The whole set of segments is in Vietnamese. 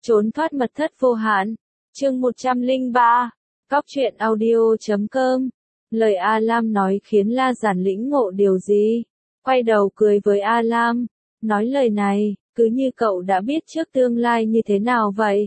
Trốn thoát mật thất vô hạn. Chương 103. Cóc truyện audio.com. Lời A Lam nói khiến La Giản lĩnh ngộ điều gì? Quay đầu cười với A Lam, nói lời này, cứ như cậu đã biết trước tương lai như thế nào vậy?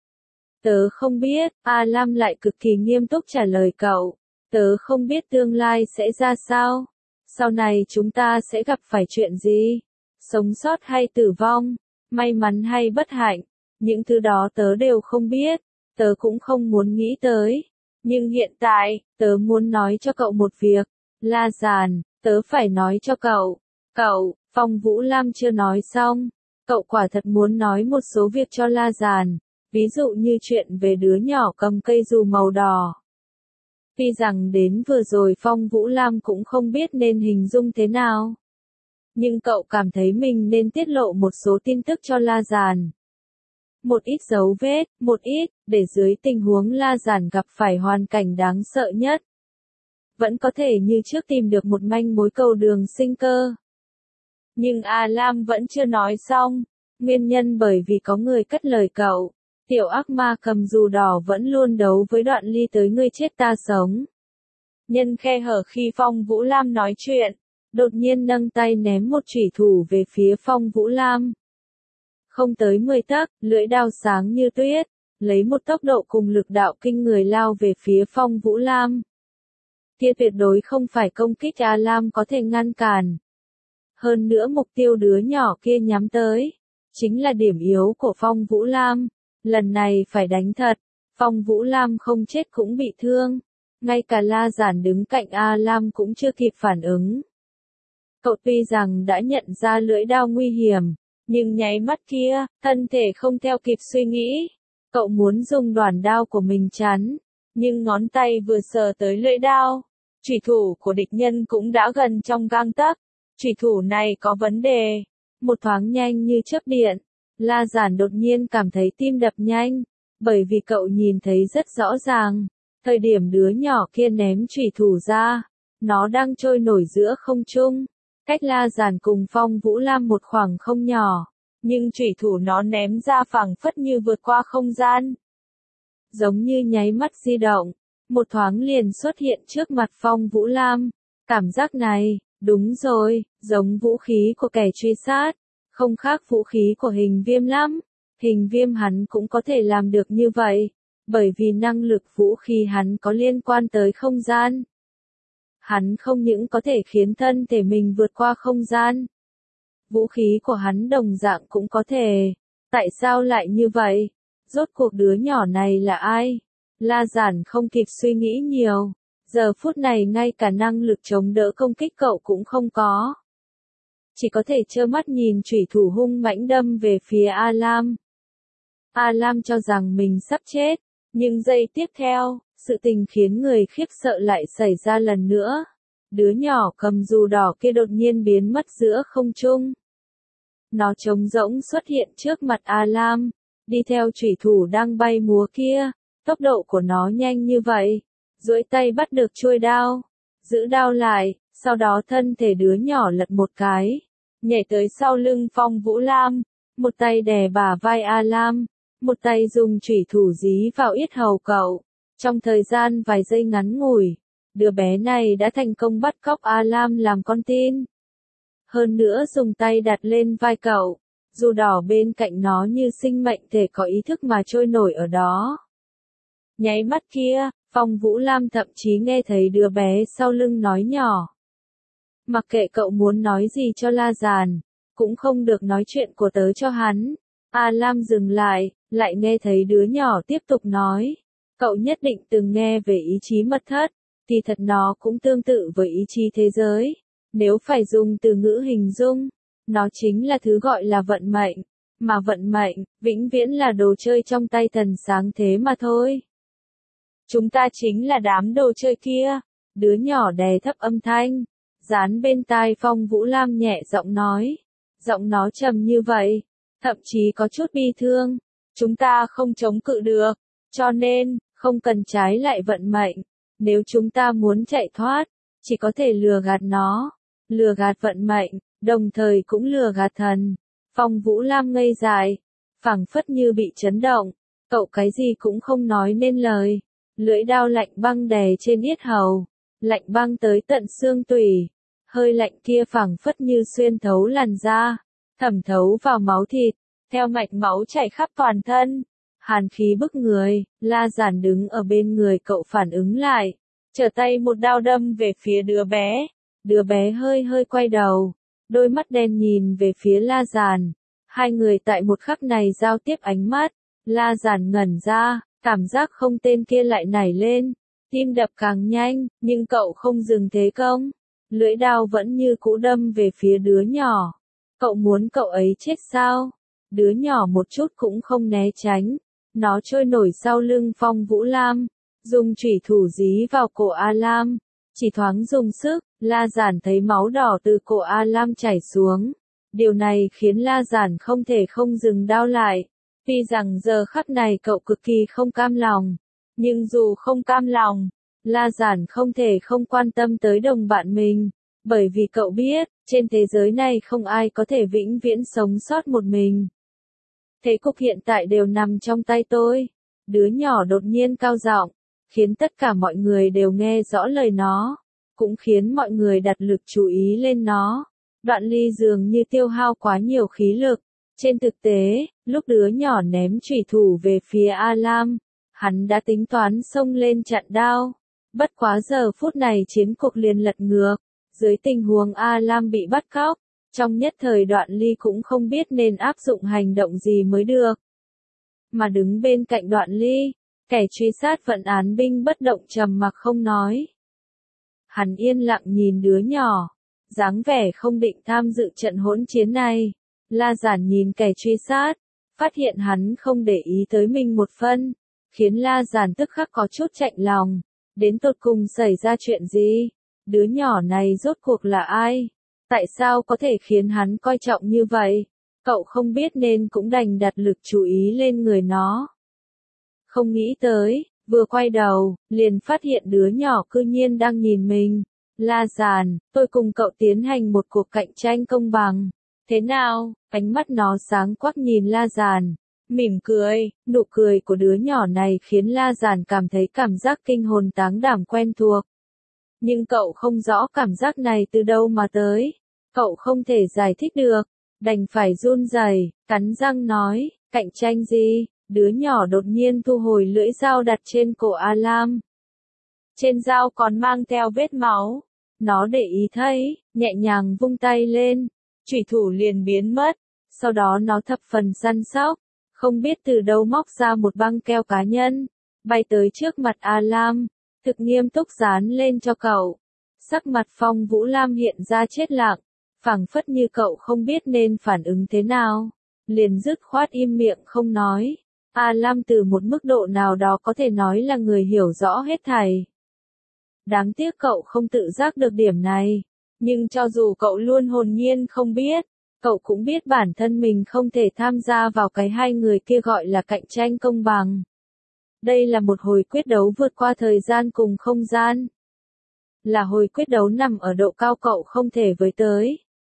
Tớ không biết, A Lam lại cực kỳ nghiêm túc trả lời cậu. Tớ không biết tương lai sẽ ra sao. Sau này chúng ta sẽ gặp phải chuyện gì? Sống sót hay tử vong? May mắn hay bất hạnh? Những thứ đó tớ đều không biết. Tớ cũng không muốn nghĩ tới. Nhưng hiện tại, tớ muốn nói cho cậu một việc. La Giản, tớ phải nói cho cậu. Cậu, Phong Vũ Lam chưa nói xong. Cậu quả thật muốn nói một số việc cho La Giản. Ví dụ như chuyện về đứa nhỏ cầm cây dù màu đỏ. Tuy rằng đến vừa rồi Phong Vũ Lam cũng không biết nên hình dung thế nào. Nhưng cậu cảm thấy mình nên tiết lộ một số tin tức cho La Giản. Một ít dấu vết, một ít, để dưới tình huống La Giản gặp phải hoàn cảnh đáng sợ nhất. Vẫn có thể như trước tìm được một manh mối cầu đường sinh cơ. Nhưng A Lam vẫn chưa nói xong, nguyên nhân bởi vì có người cất lời cậu. Tiểu ác ma cầm dù đỏ vẫn luôn đấu với Đoạn Ly tới ngươi chết ta sống. Nhân khe hở khi Phong Vũ Lam nói chuyện, đột nhiên nâng tay ném một chủy thủ về phía Phong Vũ Lam. Không tới 10 tấc, lưỡi đao sáng như tuyết, lấy một tốc độ cùng lực đạo kinh người lao về phía Phong Vũ Lam. Kia tuyệt đối không phải công kích A Lam có thể ngăn cản. Hơn nữa mục tiêu đứa nhỏ kia nhắm tới, chính là điểm yếu của Phong Vũ Lam. Lần này phải đánh thật, Phong Vũ Lam không chết cũng bị thương. Ngay cả La Giản đứng cạnh A Lam cũng chưa kịp phản ứng. Cậu tuy rằng đã nhận ra lưỡi đao nguy hiểm, nhưng nháy mắt kia, thân thể không theo kịp suy nghĩ. Cậu muốn dùng đoản đao của mình chắn, nhưng ngón tay vừa sờ tới lưỡi đao, chủy thủ của địch nhân cũng đã gần trong gang tấc. Chủy thủ này có vấn đề. Một thoáng nhanh như chớp điện, La Giản đột nhiên cảm thấy tim đập nhanh, bởi vì cậu nhìn thấy rất rõ ràng, thời điểm đứa nhỏ kia ném chủy thủ ra, nó đang trôi nổi giữa không trung, cách La Giản cùng Phong Vũ Lam một khoảng không nhỏ, nhưng chủy thủ nó ném ra phảng phất như vượt qua không gian. Giống như nháy mắt di động, một thoáng liền xuất hiện trước mặt Phong Vũ Lam. Cảm giác này, đúng rồi, giống vũ khí của kẻ truy sát. Không khác vũ khí của Hình Viêm lắm. Hình Viêm hắn cũng có thể làm được như vậy, bởi vì năng lực vũ khí hắn có liên quan tới không gian. Hắn không những có thể khiến thân thể mình vượt qua không gian. Vũ khí của hắn đồng dạng cũng có thể. Tại sao lại như vậy? Rốt cuộc đứa nhỏ này là ai? La Giản không kịp suy nghĩ nhiều. Giờ phút này ngay cả năng lực chống đỡ công kích cậu cũng không có. Chỉ có thể trơ mắt nhìn chủy thủ hung mãnh đâm về phía A Lam. A Lam cho rằng mình sắp chết, nhưng giây tiếp theo, sự tình khiến người khiếp sợ lại xảy ra lần nữa. Đứa nhỏ cầm dù đỏ kia đột nhiên biến mất giữa không trung. Nó trống rỗng xuất hiện trước mặt A Lam, đi theo chủy thủ đang bay múa kia. Tốc độ của nó nhanh như vậy, duỗi tay bắt được chuôi đao, giữ đao lại, sau đó thân thể đứa nhỏ lật một cái, nhảy tới sau lưng Phong Vũ Lam, một tay đè bả vai A Lam, một tay dùng chủy thủ dí vào yết hầu cậu. Trong thời gian vài giây ngắn ngủi, đứa bé này đã thành công bắt cóc A Lam làm con tin. Hơn nữa dùng tay đặt lên vai cậu, dù đỏ bên cạnh nó như sinh mệnh thể có ý thức mà trôi nổi ở đó. Nháy mắt kia, Phong Vũ Lam thậm chí nghe thấy đứa bé sau lưng nói nhỏ. Mặc kệ cậu muốn nói gì cho La Giản, cũng không được nói chuyện của tớ cho hắn. A Lam dừng lại nghe thấy đứa nhỏ tiếp tục nói. Cậu nhất định từng nghe về ý chí mật thất, thì thật nó cũng tương tự với ý chí thế giới. Nếu phải dùng từ ngữ hình dung, nó chính là thứ gọi là vận mệnh. Mà vận mệnh, vĩnh viễn là đồ chơi trong tay thần sáng thế mà thôi. Chúng ta chính là đám đồ chơi kia. Đứa nhỏ đè thấp âm thanh, dán bên tai Phong Vũ Lam nhẹ giọng nói. Giọng nó trầm như vậy, thậm chí có chút bi thương. Chúng ta không chống cự được, cho nên, không cần trái lại vận mệnh. Nếu chúng ta muốn chạy thoát, chỉ có thể lừa gạt nó, lừa gạt vận mệnh, đồng thời cũng lừa gạt thần. Phong Vũ Lam ngây dại. phảng phất như bị chấn động, cậu cái gì cũng không nói nên lời, lưỡi đao lạnh băng đè trên yết hầu, lạnh băng tới tận xương tủy, hơi lạnh kia phảng phất như xuyên thấu làn da, thẩm thấu vào máu thịt, theo mạch máu chảy khắp toàn thân, hàn khí bức người. La Giản đứng ở bên người cậu phản ứng lại, trở tay một đao đâm về phía đứa bé hơi hơi quay đầu, đôi mắt đen nhìn về phía La Giản, hai người tại một khắc này giao tiếp ánh mắt, La Giản ngẩn ra, cảm giác không tên kia lại nảy lên, tim đập càng nhanh, nhưng cậu không dừng thế công, lưỡi đao vẫn như cũ đâm về phía đứa nhỏ, cậu muốn cậu ấy chết sao? Đứa nhỏ một chút cũng không né tránh, nó trôi nổi sau lưng Phong Vũ Lam, dùng chủy thủ dí vào cổ A Lam, chỉ thoáng dùng sức, La Giản thấy máu đỏ từ cổ A Lam chảy xuống. Điều này khiến La Giản không thể không dừng đao lại, tuy rằng giờ khắc này cậu cực kỳ không cam lòng, nhưng dù không cam lòng, La Giản không thể không quan tâm tới đồng bạn mình, bởi vì cậu biết, trên thế giới này không ai có thể vĩnh viễn sống sót một mình. Thế cục hiện tại đều nằm trong tay tôi. Đứa nhỏ đột nhiên cao giọng, khiến tất cả mọi người đều nghe rõ lời nó, cũng khiến mọi người đặt lực chú ý lên nó. Đoạn Ly dường như tiêu hao quá nhiều khí lực. Trên thực tế, lúc đứa nhỏ ném chủy thủ về phía A Lam, hắn đã tính toán xông lên chặn đao. Bất quá giờ phút này chiến cuộc liền lật ngược. Dưới tình huống A Lam bị bắt cóc, trong nhất thời Đoạn Ly cũng không biết nên áp dụng hành động gì mới được. Mà đứng bên cạnh Đoạn Ly, kẻ truy sát vận án binh bất động trầm mặc không nói. Hắn yên lặng nhìn đứa nhỏ, dáng vẻ không định tham dự trận hỗn chiến này. La Giản nhìn kẻ truy sát, phát hiện hắn không để ý tới mình một phân, khiến La Giản tức khắc có chút chạnh lòng. Đến tột cùng xảy ra chuyện gì? Đứa nhỏ này rốt cuộc là ai? Tại sao có thể khiến hắn coi trọng như vậy? Cậu không biết nên cũng đành đặt lực chú ý lên người nó. Không nghĩ tới, vừa quay đầu, liền phát hiện đứa nhỏ cư nhiên đang nhìn mình. La Giản, tôi cùng cậu tiến hành một cuộc cạnh tranh công bằng. Thế nào? Ánh mắt nó sáng quắc nhìn La Giản, mỉm cười, nụ cười của đứa nhỏ này khiến La Giản cảm thấy cảm giác kinh hồn táng đảm quen thuộc. Nhưng cậu không rõ cảm giác này từ đâu mà tới. Cậu không thể giải thích được, đành phải run rẩy, cắn răng nói, cạnh tranh gì? Đứa nhỏ đột nhiên thu hồi lưỡi dao đặt trên cổ A Lam. Trên dao còn mang theo vết máu. Nó để ý thấy, nhẹ nhàng vung tay lên, chủy thủ liền biến mất. Sau đó nó thập phần săn sóc, không biết từ đâu móc ra một băng keo cá nhân, bay tới trước mặt A Lam, thực nghiêm túc dán lên cho cậu. Sắc mặt Phong Vũ Lam hiện ra chết lặng, phảng phất như cậu không biết nên phản ứng thế nào, liền dứt khoát im miệng không nói. A Lam từ một mức độ nào đó có thể nói là người hiểu rõ hết thảy. Đáng tiếc cậu không tự giác được điểm này, nhưng cho dù cậu luôn hồn nhiên không biết, cậu cũng biết bản thân mình không thể tham gia vào cái hai người kia gọi là cạnh tranh công bằng. Đây là một hồi quyết đấu vượt qua thời gian cùng không gian. Là hồi quyết đấu nằm ở độ cao cậu không thể với tới.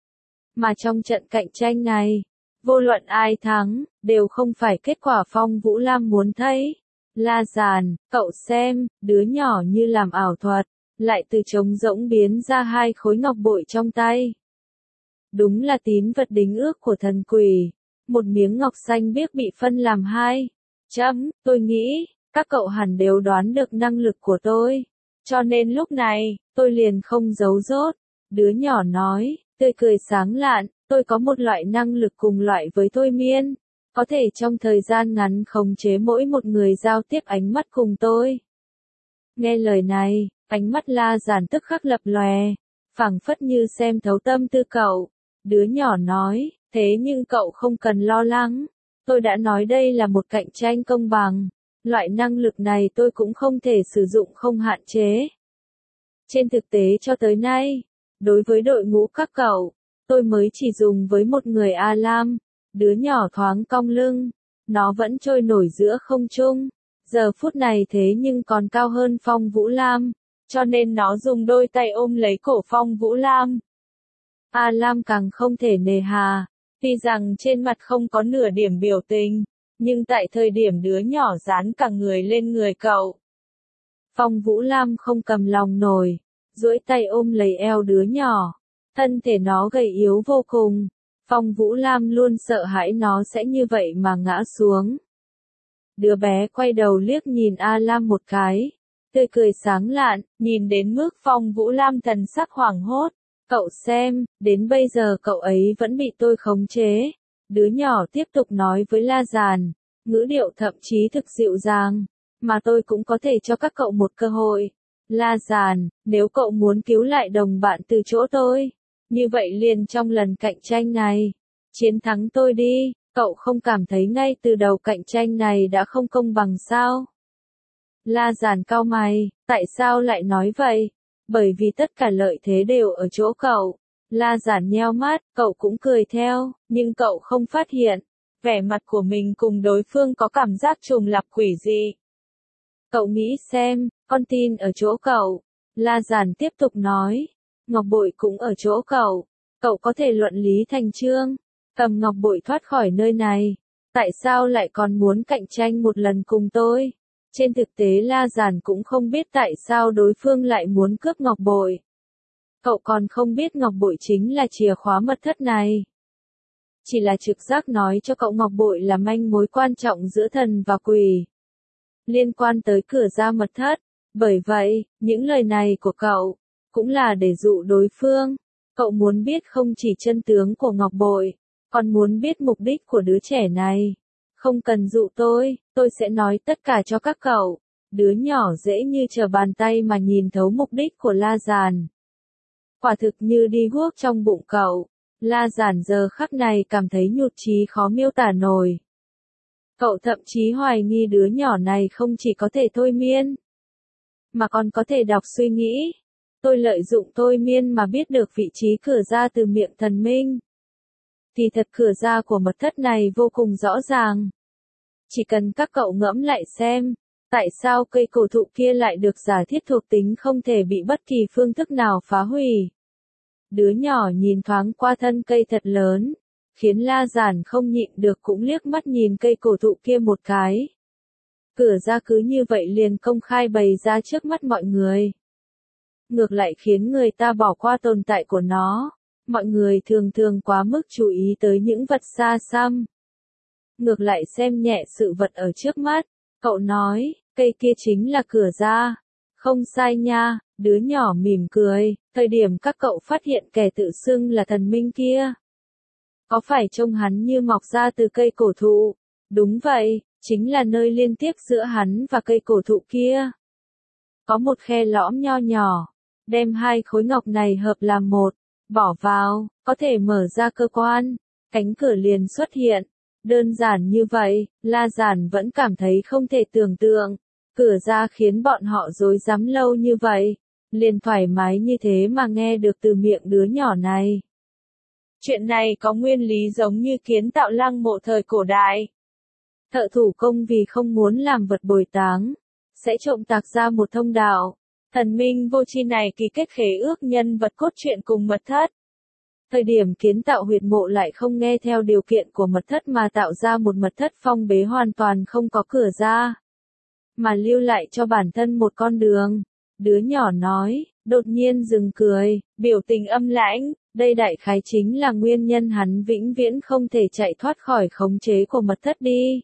Mà trong trận cạnh tranh này, vô luận ai thắng, đều không phải kết quả Phong Vũ Lam muốn thấy. La Giản, cậu xem, đứa nhỏ như làm ảo thuật, lại từ trống rỗng biến ra hai khối ngọc bội trong tay. Đúng là tín vật đính ước của thần quỷ, một miếng ngọc xanh biếc bị phân làm hai. Tôi nghĩ, các cậu hẳn đều đoán được năng lực của tôi, cho nên lúc này, tôi liền không giấu dốt. Đứa nhỏ nói, tươi cười sáng lạn, tôi có một loại năng lực cùng loại với thôi miên, có thể trong thời gian ngắn khống chế mỗi một người giao tiếp ánh mắt cùng tôi. Nghe lời này, ánh mắt La Giản tức khắc lập lòe, phảng phất như xem thấu tâm tư cậu. Đứa nhỏ nói, thế nhưng cậu không cần lo lắng, tôi đã nói đây là một cạnh tranh công bằng, loại năng lực này tôi cũng không thể sử dụng không hạn chế. Trên thực tế cho tới nay, đối với đội ngũ các cậu, tôi mới chỉ dùng với một người A Lam. Đứa nhỏ thoáng cong lưng, nó vẫn trôi nổi giữa không trung, giờ phút này thế nhưng còn cao hơn Phong Vũ Lam, cho nên nó dùng đôi tay ôm lấy cổ Phong Vũ Lam. A Lam càng không thể nề hà, Tuy rằng trên mặt không có nửa điểm biểu tình, nhưng tại thời điểm đứa nhỏ dán cả người lên người cậu. Phong Vũ Lam không cầm lòng nổi, duỗi tay ôm lấy eo đứa nhỏ. Thân thể nó gầy yếu vô cùng. Phong Vũ Lam luôn sợ hãi nó sẽ như vậy mà ngã xuống. Đứa bé quay đầu liếc nhìn A Lam một cái, tươi cười sáng lạn, nhìn đến mức Phong Vũ Lam thần sắc hoảng hốt. Cậu xem, đến bây giờ cậu ấy vẫn bị tôi khống chế. Đứa nhỏ tiếp tục nói với La Giàn, ngữ điệu thậm chí thực dịu dàng, mà tôi cũng có thể cho các cậu một cơ hội. La Giàn, nếu cậu muốn cứu lại đồng bạn từ chỗ tôi, như vậy liền trong lần cạnh tranh này, chiến thắng tôi đi, cậu không cảm thấy ngay từ đầu cạnh tranh này đã không công bằng sao? La Giàn cau mày, tại sao lại nói vậy? Bởi vì tất cả lợi thế đều ở chỗ cậu. La Giản nheo mắt, cậu cũng cười theo, nhưng cậu không phát hiện. Vẻ mặt của mình cùng đối phương có cảm giác trùng lặp quỷ dị. Cậu nghĩ xem, con tin ở chỗ cậu. La Giản tiếp tục nói, ngọc bội cũng ở chỗ cậu. Cậu có thể luận lý thành chương, cầm ngọc bội thoát khỏi nơi này. Tại sao lại còn muốn cạnh tranh một lần cùng tôi? Trên thực tế La Giản cũng không biết tại sao đối phương lại muốn cướp ngọc bội. Cậu còn không biết ngọc bội chính là chìa khóa mật thất này. Chỉ là trực giác nói cho cậu ngọc bội là manh mối quan trọng giữa thần và quỷ. Liên quan tới cửa ra mật thất. Bởi vậy, những lời này của cậu, cũng là để dụ đối phương. Cậu muốn biết không chỉ chân tướng của ngọc bội, còn muốn biết mục đích của đứa trẻ này. Không cần dụ tôi sẽ nói tất cả cho các cậu. Đứa nhỏ dễ như trở bàn tay mà nhìn thấu mục đích của La Giản. Quả thực như đi guốc trong bụng cậu. La Giản giờ khắc này cảm thấy nhụt chí khó miêu tả nổi. Cậu thậm chí hoài nghi đứa nhỏ này không chỉ có thể thôi miên, mà còn có thể đọc suy nghĩ. Tôi lợi dụng thôi miên mà biết được vị trí cửa ra từ miệng thần minh. Thì thật cửa ra của mật thất này vô cùng rõ ràng. Chỉ cần các cậu ngẫm lại xem, tại sao cây cổ thụ kia lại được giả thiết thuộc tính không thể bị bất kỳ phương thức nào phá hủy. Đứa nhỏ nhìn thoáng qua thân cây thật lớn, khiến La Giản không nhịn được cũng liếc mắt nhìn cây cổ thụ kia một cái. Cửa ra cứ như vậy liền công khai bày ra trước mắt mọi người. Ngược lại khiến người ta bỏ qua tồn tại của nó. Mọi người thường thường quá mức chú ý tới những vật xa xăm. Ngược lại xem nhẹ sự vật ở trước mắt. Cậu nói, cây kia chính là cửa ra. Không sai nha, đứa nhỏ mỉm cười. Thời điểm các cậu phát hiện kẻ tự xưng là thần minh kia, có phải trông hắn như mọc ra từ cây cổ thụ? Đúng vậy, chính là nơi liên tiếp giữa hắn và cây cổ thụ kia. Có một khe lõm nho nhỏ, đem hai khối ngọc này hợp làm một, bỏ vào, có thể mở ra cơ quan, cánh cửa liền xuất hiện. Đơn giản như vậy, La Giản vẫn cảm thấy không thể tưởng tượng. Cửa ra khiến bọn họ rối rắm lâu như vậy, liền thoải mái như thế mà nghe được từ miệng đứa nhỏ này. Chuyện này có nguyên lý giống như kiến tạo lăng mộ thời cổ đại. Thợ thủ công vì không muốn làm vật bồi táng, sẽ trộm tạc ra một thông đạo. Thần minh vô tri này ký kết khế ước nhân vật cốt truyện cùng mật thất. Thời điểm kiến tạo huyệt mộ lại không nghe theo điều kiện của mật thất mà tạo ra một mật thất phong bế hoàn toàn không có cửa ra, mà lưu lại cho bản thân một con đường. Đứa nhỏ nói, đột nhiên dừng cười, biểu tình âm lãnh, đây đại khái chính là nguyên nhân hắn vĩnh viễn không thể chạy thoát khỏi khống chế của mật thất đi.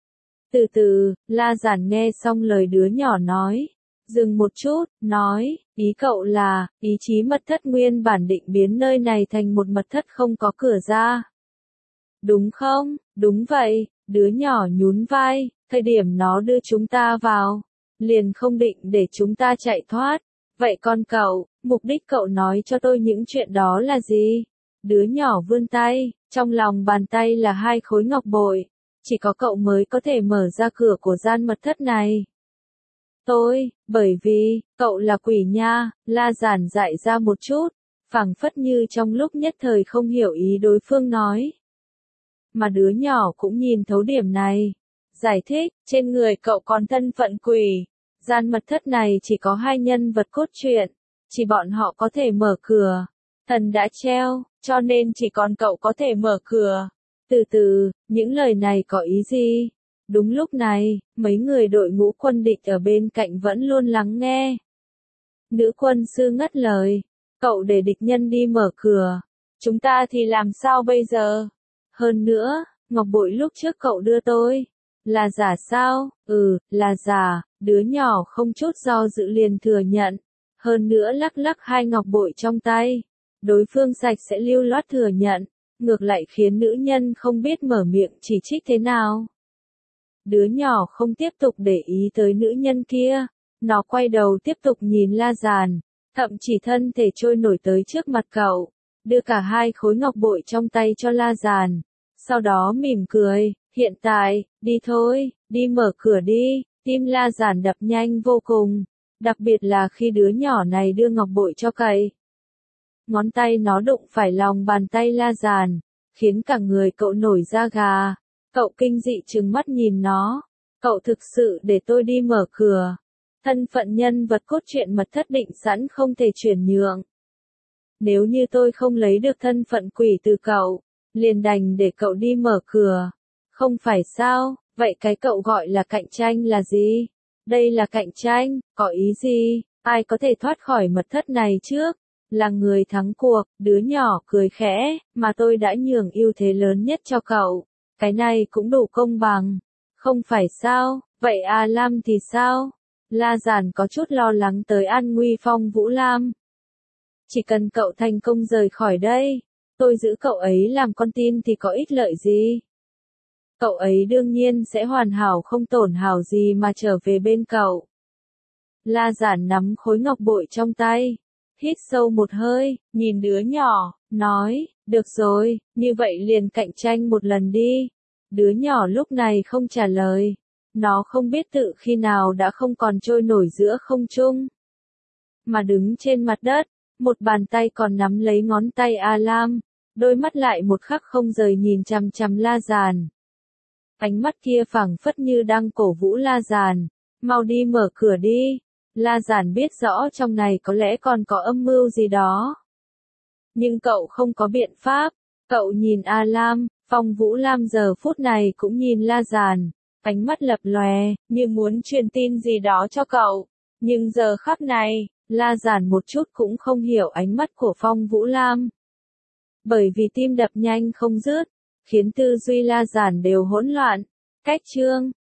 Từ từ, La Giản nghe xong lời đứa nhỏ nói, dừng một chút, nói, ý cậu là, ý chí mật thất nguyên bản định biến nơi này thành một mật thất không có cửa ra. Đúng không? Đúng vậy, đứa nhỏ nhún vai, thời điểm nó đưa chúng ta vào, liền không định để chúng ta chạy thoát. Vậy con cậu, mục đích cậu nói cho tôi những chuyện đó là gì? Đứa nhỏ vươn tay, trong lòng bàn tay là hai khối ngọc bội. Chỉ có cậu mới có thể mở ra cửa của gian mật thất này. Bởi vì, cậu là quỷ nha, La Giản dại ra một chút, phảng phất như trong lúc nhất thời không hiểu ý đối phương nói. Mà đứa nhỏ cũng nhìn thấu điểm này. Giải thích, trên người cậu còn thân phận quỷ. Gian mật thất này chỉ có hai nhân vật cốt truyện, chỉ bọn họ có thể mở cửa. Thần đã treo, cho nên chỉ còn cậu có thể mở cửa. Từ từ, những lời này có ý gì? Đúng lúc này, mấy người đội ngũ quân địch ở bên cạnh vẫn luôn lắng nghe. Nữ quân sư ngắt lời, cậu để địch nhân đi mở cửa. Chúng ta thì làm sao bây giờ? Hơn nữa, ngọc bội lúc trước cậu đưa tôi. Là giả sao? Ừ, là giả. Đứa nhỏ không chút do dự liền thừa nhận. Hơn nữa lắc lắc hai ngọc bội trong tay. Đối phương sạch sẽ lưu loát thừa nhận. Ngược lại khiến nữ nhân không biết mở miệng chỉ trích thế nào. Đứa nhỏ không tiếp tục để ý tới nữ nhân kia. Nó quay đầu tiếp tục nhìn La Giàn. Thậm chỉ thân thể trôi nổi tới trước mặt cậu. Đưa cả hai khối ngọc bội trong tay cho La Giàn. Sau đó mỉm cười. Hiện tại, đi thôi, đi mở cửa đi. Tim La Giàn đập nhanh vô cùng. Đặc biệt là khi đứa nhỏ này đưa ngọc bội cho cậu. Ngón tay nó đụng phải lòng bàn tay La Giàn, khiến cả người cậu nổi da gà. Cậu kinh dị trừng mắt nhìn nó. Cậu thực sự để tôi đi mở cửa. Thân phận nhân vật cốt truyện mật thất định sẵn không thể chuyển nhượng. Nếu như tôi không lấy được thân phận quỷ từ cậu, liền đành để cậu đi mở cửa. Không phải sao, vậy cái cậu gọi là cạnh tranh là gì? Đây là cạnh tranh, có ý gì? Ai có thể thoát khỏi mật thất này trước? Là người thắng cuộc, đứa nhỏ cười khẽ, mà tôi đã nhường ưu thế lớn nhất cho cậu. Cái này cũng đủ công bằng. Không phải sao, vậy A Lam thì sao? La Giản có chút lo lắng tới an nguy Phong Vũ Lam. Chỉ cần cậu thành công rời khỏi đây, tôi giữ cậu ấy làm con tin thì có ích lợi gì? Cậu ấy đương nhiên sẽ hoàn hảo không tổn hao gì mà trở về bên cậu. La Giản nắm khối ngọc bội trong tay. Hít sâu một hơi, nhìn đứa nhỏ, nói, được rồi, như vậy liền cạnh tranh một lần đi. Đứa nhỏ lúc này không trả lời. Nó không biết tự khi nào đã không còn trôi nổi giữa không trung. Mà đứng trên mặt đất, một bàn tay còn nắm lấy ngón tay A Lam, đôi mắt lại một khắc không rời nhìn chằm chằm La Giàn. Ánh mắt kia phảng phất như đang cổ vũ La Giàn, mau đi mở cửa đi. La Giản biết rõ trong này có lẽ còn có âm mưu gì đó. Nhưng cậu không có biện pháp. Cậu nhìn A Lam, Phong Vũ Lam giờ phút này cũng nhìn La Giản. Ánh mắt lập lòe, như muốn truyền tin gì đó cho cậu. Nhưng giờ khắc này, La Giản một chút cũng không hiểu ánh mắt của Phong Vũ Lam. Bởi vì tim đập nhanh không dứt, khiến tư duy La Giản đều hỗn loạn. Cách chương